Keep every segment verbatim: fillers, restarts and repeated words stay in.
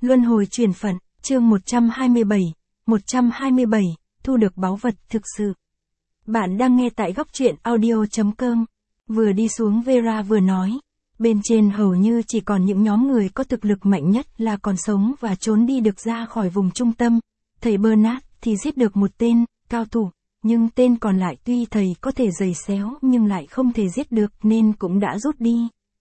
Luân hồi chuyển phận, chương một trăm hai mươi bảy, một trăm hai mươi bảy, thu được báu vật thực sự. Bạn đang nghe tại góc truyện audio chấm com. Vừa đi xuống Vera vừa nói, bên trên hầu như chỉ còn những nhóm người có thực lực mạnh nhất là còn sống và trốn đi được ra khỏi vùng trung tâm. Thầy Bernard thì giết được một tên, cao thủ, nhưng tên còn lại tuy thầy có thể giày xéo nhưng lại không thể giết được nên cũng đã rút đi.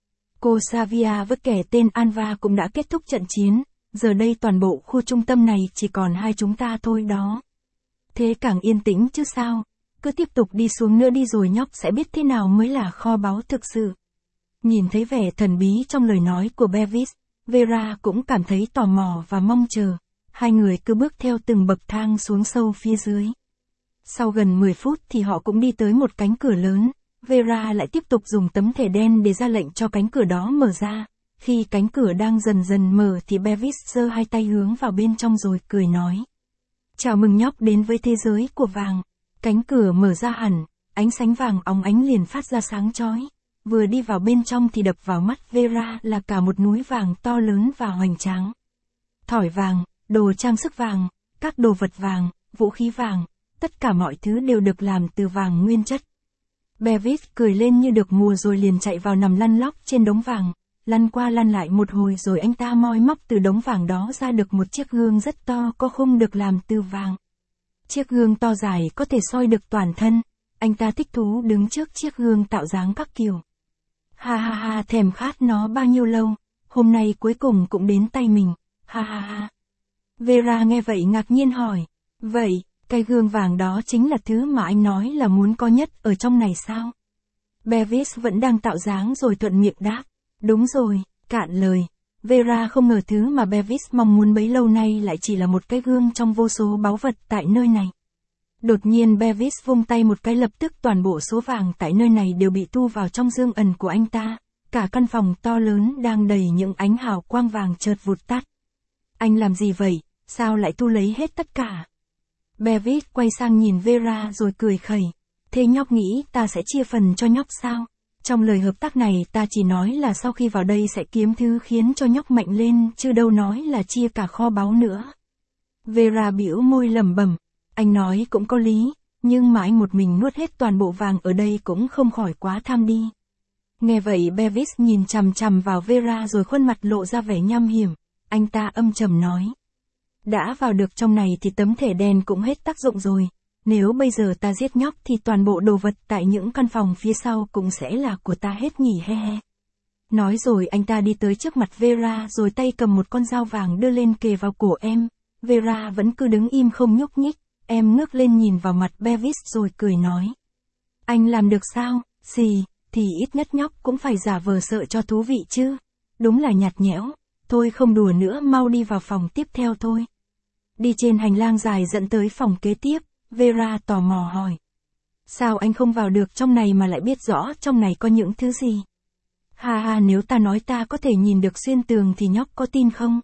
Cô Savia với kẻ tên Alva cũng đã kết thúc trận chiến, giờ đây toàn bộ khu trung tâm này chỉ còn hai chúng ta thôi đó. Thế càng yên tĩnh chứ sao, cứ tiếp tục đi xuống nữa đi rồi nhóc sẽ biết thế nào mới là kho báu thực sự. Nhìn thấy vẻ thần bí trong lời nói của Bevis, Vera cũng cảm thấy tò mò và mong chờ. Hai người cứ bước theo từng bậc thang xuống sâu phía dưới. Sau gần mười phút thì họ cũng đi tới một cánh cửa lớn. Vera lại tiếp tục dùng tấm thẻ đen để ra lệnh cho cánh cửa đó mở ra. Khi cánh cửa đang dần dần mở thì Bevis giơ hai tay hướng vào bên trong rồi cười nói. Chào mừng nhóc đến với thế giới của vàng. Cánh cửa mở ra hẳn, ánh sáng vàng óng ánh liền phát ra sáng chói. Vừa đi vào bên trong thì đập vào mắt Vera là cả một núi vàng to lớn và hoành tráng. Thỏi vàng, đồ trang sức vàng, các đồ vật vàng, vũ khí vàng, tất cả mọi thứ đều được làm từ vàng nguyên chất. Bevis cười lên như được mùa rồi liền chạy vào nằm lăn lóc trên đống vàng, lăn qua lăn lại một hồi rồi anh ta moi móc từ đống vàng đó ra được một chiếc gương rất to có khung được làm từ vàng. Chiếc gương to dài có thể soi được toàn thân, anh ta thích thú đứng trước chiếc gương tạo dáng các kiểu. Ha ha ha, thèm khát nó bao nhiêu lâu, hôm nay cuối cùng cũng đến tay mình, ha ha ha. Vera nghe vậy ngạc nhiên hỏi, vậy, cái gương vàng đó chính là thứ mà anh nói là muốn có nhất ở trong này sao? Bevis vẫn đang tạo dáng rồi thuận miệng đáp, đúng rồi, cạn lời. Vera không ngờ thứ mà Bevis mong muốn bấy lâu nay lại chỉ là một cái gương trong vô số báu vật tại nơi này. Đột nhiên Bevis vung tay một cái lập tức toàn bộ số vàng tại nơi này đều bị thu vào trong dương ẩn của anh ta. Cả căn phòng to lớn đang đầy những ánh hào quang vàng chợt vụt tắt. Anh làm gì vậy, sao lại thu lấy hết tất cả? Bevis quay sang nhìn Vera rồi cười khẩy. Thế nhóc nghĩ ta sẽ chia phần cho nhóc sao? Trong lời hợp tác này ta chỉ nói là sau khi vào đây sẽ kiếm thứ khiến cho nhóc mạnh lên, chứ đâu nói là chia cả kho báu nữa. Vera bĩu môi lẩm bẩm, anh nói cũng có lý, nhưng mà anh một mình nuốt hết toàn bộ vàng ở đây cũng không khỏi quá tham đi. Nghe vậy Bevis nhìn chằm chằm vào Vera rồi khuôn mặt lộ ra vẻ nham hiểm, anh ta âm trầm nói. Đã vào được trong này thì tấm thẻ đen cũng hết tác dụng rồi. Nếu bây giờ ta giết nhóc thì toàn bộ đồ vật tại những căn phòng phía sau cũng sẽ là của ta hết nhỉ he he. Nói rồi anh ta đi tới trước mặt Vera rồi tay cầm một con dao vàng đưa lên kề vào cổ em. Vera vẫn cứ đứng im không nhúc nhích, em ngước lên nhìn vào mặt Bevis rồi cười nói. Anh làm được sao, xì, thì ít nhất nhóc cũng phải giả vờ sợ cho thú vị chứ. Đúng là nhạt nhẽo, thôi không đùa nữa mau đi vào phòng tiếp theo thôi. Đi trên hành lang dài dẫn tới phòng kế tiếp. Vera tò mò hỏi. Sao anh không vào được trong này mà lại biết rõ trong này có những thứ gì? Ha ha, nếu ta nói ta có thể nhìn được xuyên tường thì nhóc có tin không?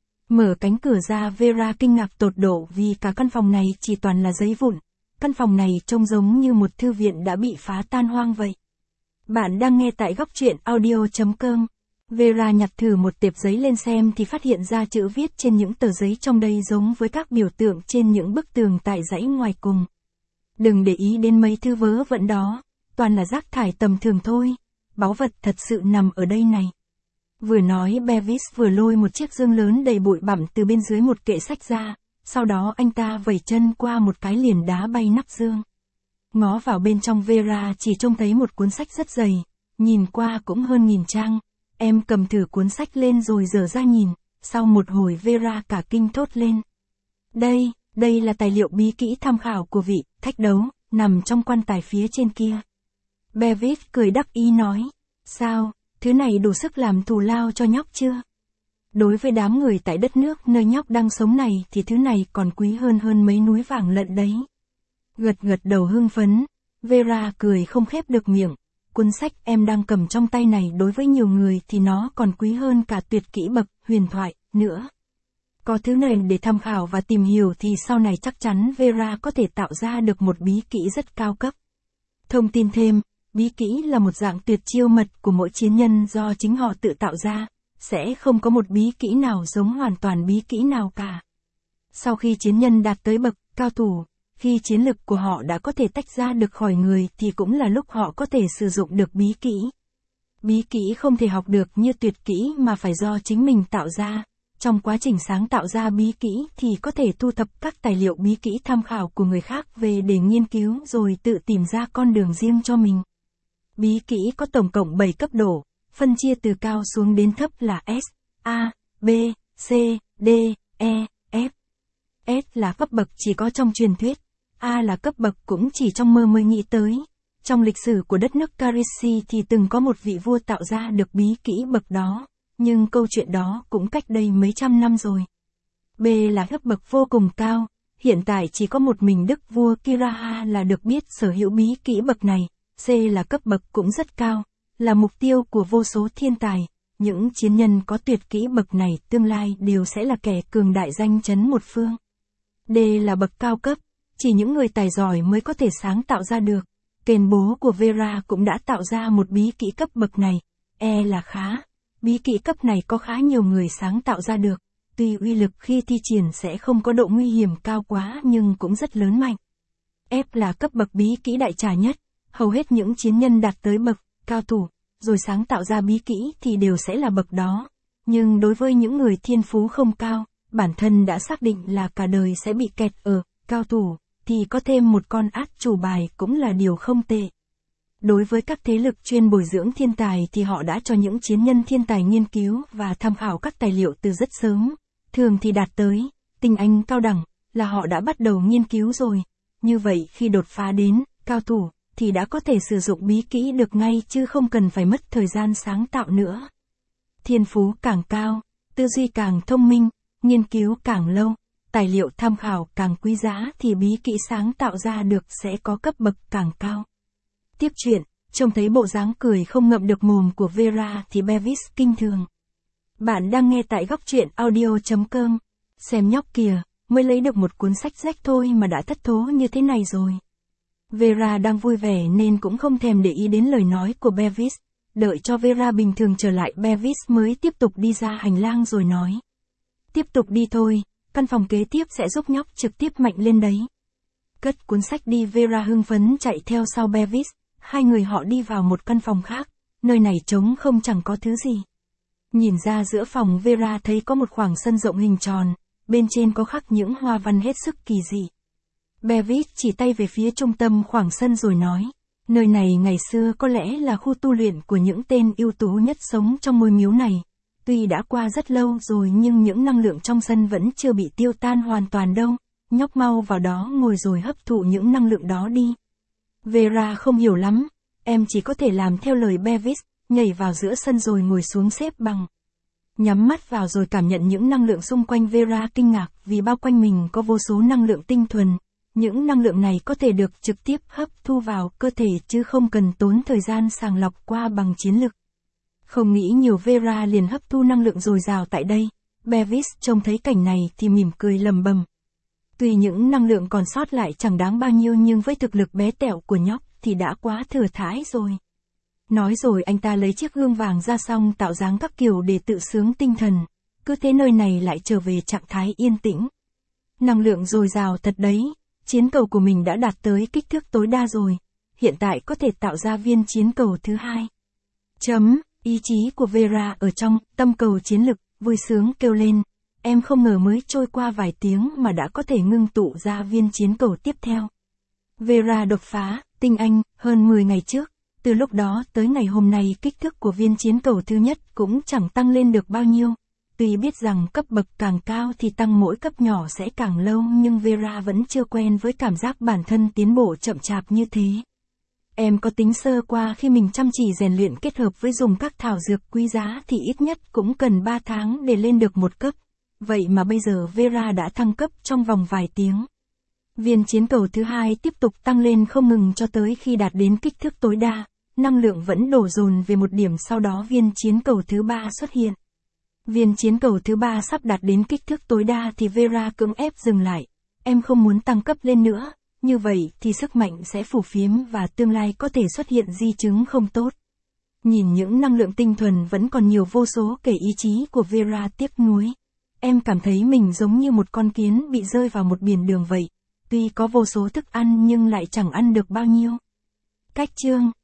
Mở cánh cửa ra Vera kinh ngạc tột độ vì cả căn phòng này chỉ toàn là giấy vụn. Căn phòng này trông giống như một thư viện đã bị phá tan hoang vậy. Bạn đang nghe tại góc truyện audio chấm com. Vera nhặt thử một tệp giấy lên xem thì phát hiện ra chữ viết trên những tờ giấy trong đây giống với các biểu tượng trên những bức tường tại dãy ngoài cùng. Đừng để ý đến mấy thứ vớ vẩn đó, toàn là rác thải tầm thường thôi, báu vật thật sự nằm ở đây này. Vừa nói Bevis vừa lôi một chiếc dương lớn đầy bụi bặm từ bên dưới một kệ sách ra, sau đó anh ta vẩy chân qua một cái liền đá bay nắp dương. Ngó vào bên trong Vera chỉ trông thấy một cuốn sách rất dày, nhìn qua cũng hơn nghìn trang. Em cầm thử cuốn sách lên rồi dở ra nhìn, sau một hồi Vera cả kinh thốt lên. Đây, đây là tài liệu bí kỹ tham khảo của vị thách đấu, nằm trong quan tài phía trên kia. Bevis cười đắc ý nói, sao, thứ này đủ sức làm thù lao cho nhóc chưa? Đối với đám người tại đất nước nơi nhóc đang sống này thì thứ này còn quý hơn hơn mấy núi vàng lận đấy. Gật gật đầu hưng phấn, Vera cười không khép được miệng. Cuốn sách em đang cầm trong tay này đối với nhiều người thì nó còn quý hơn cả tuyệt kỹ bậc huyền thoại nữa. Có thứ này để tham khảo và tìm hiểu thì sau này chắc chắn Vera có thể tạo ra được một bí kỹ rất cao cấp. Thông tin thêm, bí kỹ là một dạng tuyệt chiêu mật của mỗi chiến nhân do chính họ tự tạo ra. sẽ không có một bí kỹ nào giống hoàn toàn bí kỹ nào cả. Sau khi chiến nhân đạt tới bậc cao thủ, khi chiến lực của họ đã có thể tách ra được khỏi người thì cũng là lúc họ có thể sử dụng được bí kỹ. Bí kỹ không thể học được như tuyệt kỹ mà phải do chính mình tạo ra. Trong quá trình sáng tạo ra bí kỹ thì có thể thu thập các tài liệu bí kỹ tham khảo của người khác về để nghiên cứu rồi tự tìm ra con đường riêng cho mình. Bí kỹ có tổng cộng bảy cấp độ, phân chia từ cao xuống đến thấp là S, A, B, C, D, E, F. S là cấp bậc chỉ có trong truyền thuyết, A là cấp bậc cũng chỉ trong mơ mới nghĩ tới. Trong lịch sử của đất nước Karishi thì từng có một vị vua tạo ra được bí kỹ bậc đó, nhưng câu chuyện đó cũng cách đây mấy trăm năm rồi. B là cấp bậc vô cùng cao, hiện tại chỉ có một mình đức vua Kiraha là được biết sở hữu bí kỹ bậc này. C là cấp bậc cũng rất cao, là mục tiêu của vô số thiên tài. Những chiến nhân có tuyệt kỹ bậc này tương lai đều sẽ là kẻ cường đại danh chấn một phương. D là bậc cao cấp, chỉ những người tài giỏi mới có thể sáng tạo ra được. Kền bố của Vera cũng đã tạo ra một bí kỹ cấp bậc này. E là khá, bí kỹ cấp này có khá nhiều người sáng tạo ra được. Tuy uy lực khi thi triển sẽ không có độ nguy hiểm cao quá nhưng cũng rất lớn mạnh. F là cấp bậc bí kỹ đại trà nhất. Hầu hết những chiến nhân đạt tới bậc cao thủ, rồi sáng tạo ra bí kỹ thì đều sẽ là bậc đó. Nhưng đối với những người thiên phú không cao, bản thân đã xác định là cả đời sẽ bị kẹt ở cao thủ, thì có thêm một con át chủ bài cũng là điều không tệ. Đối với các thế lực chuyên bồi dưỡng thiên tài thì họ đã cho những chiến nhân thiên tài nghiên cứu và tham khảo các tài liệu từ rất sớm. Thường thì đạt tới tinh anh cao đẳng là họ đã bắt đầu nghiên cứu rồi. Như vậy khi đột phá đến cao thủ thì đã có thể sử dụng bí kỹ được ngay chứ không cần phải mất thời gian sáng tạo nữa. Thiên phú càng cao, tư duy càng thông minh, nghiên cứu càng lâu, tài liệu tham khảo càng quý giá thì bí kỹ sáng tạo ra được sẽ có cấp bậc càng cao. Tiếp chuyện, trông thấy bộ dáng cười không ngậm được mồm của Vera thì Bevis kinh thường. Bạn đang nghe tại góc truyện audio chấm com. Xem nhóc kìa, mới lấy được một cuốn sách rách thôi mà đã thất thố như thế này rồi. Vera đang vui vẻ nên cũng không thèm để ý đến lời nói của Bevis. Đợi cho Vera bình thường trở lại Bevis mới tiếp tục đi ra hành lang rồi nói. Tiếp tục đi thôi, căn phòng kế tiếp sẽ giúp nhóc trực tiếp mạnh lên đấy. Cất cuốn sách đi, Vera hưng phấn chạy theo sau Bevis. Hai người họ đi vào một căn phòng khác, nơi này trống không chẳng có thứ gì. Nhìn ra giữa phòng Vera thấy có một khoảng sân rộng hình tròn, bên trên có khắc những hoa văn hết sức kỳ dị. Bevis chỉ tay về phía trung tâm khoảng sân rồi nói, nơi này ngày xưa có lẽ là khu tu luyện của những tên ưu tú nhất sống trong ngôi miếu này. Tuy đã qua rất lâu rồi nhưng những năng lượng trong sân vẫn chưa bị tiêu tan hoàn toàn đâu, nhóc mau vào đó ngồi rồi hấp thụ những năng lượng đó đi. Vera không hiểu lắm, em chỉ có thể làm theo lời Bevis, nhảy vào giữa sân rồi ngồi xuống xếp bằng. Nhắm mắt vào rồi cảm nhận những năng lượng xung quanh. Vera kinh ngạc vì bao quanh mình có vô số năng lượng tinh thuần. Những năng lượng này có thể được trực tiếp hấp thu vào cơ thể chứ không cần tốn thời gian sàng lọc qua bằng chiến lực. Không nghĩ nhiều, Vera liền hấp thu năng lượng dồi dào tại đây. Bevis trông thấy cảnh này thì mỉm cười lầm bầm. Tuy những năng lượng còn sót lại chẳng đáng bao nhiêu nhưng với thực lực bé tẹo của nhóc thì đã quá thừa thãi rồi. Nói rồi anh ta lấy chiếc gương vàng ra xong tạo dáng các kiểu để tự sướng tinh thần. Cứ thế nơi này lại trở về trạng thái yên tĩnh. Năng lượng dồi dào thật đấy. Chiến cầu của mình đã đạt tới kích thước tối đa rồi. Hiện tại có thể tạo ra viên chiến cầu thứ hai. Chấm, ý chí của Vera ở trong tâm cầu chiến lực, vui sướng kêu lên. Em không ngờ mới trôi qua vài tiếng mà đã có thể ngưng tụ ra viên chiến cầu tiếp theo. Vera đột phá, tinh anh, hơn mười ngày trước. Từ lúc đó tới ngày hôm nay kích thước của viên chiến cầu thứ nhất cũng chẳng tăng lên được bao nhiêu. Tuy biết rằng cấp bậc càng cao thì tăng mỗi cấp nhỏ sẽ càng lâu nhưng Vera vẫn chưa quen với cảm giác bản thân tiến bộ chậm chạp như thế. Em có tính sơ qua khi mình chăm chỉ rèn luyện kết hợp với dùng các thảo dược quý giá thì ít nhất cũng cần ba tháng để lên được một cấp. Vậy mà bây giờ Vera đã thăng cấp trong vòng vài tiếng. Viên chiến cầu thứ hai tiếp tục tăng lên không ngừng cho tới khi đạt đến kích thước tối đa. Năng lượng vẫn đổ dồn về một điểm, sau đó viên chiến cầu thứ ba xuất hiện. Viên chiến cầu thứ ba sắp đạt đến kích thước tối đa thì Vera cưỡng ép dừng lại. Em không muốn tăng cấp lên nữa, như vậy thì sức mạnh sẽ phù phiếm và tương lai có thể xuất hiện di chứng không tốt. Nhìn những năng lượng tinh thuần vẫn còn nhiều vô số kể ý chí của Vera tiếc nuối. Em cảm thấy mình giống như một con kiến bị rơi vào một biển đường vậy. Tuy có vô số thức ăn nhưng lại chẳng ăn được bao nhiêu. Cách chương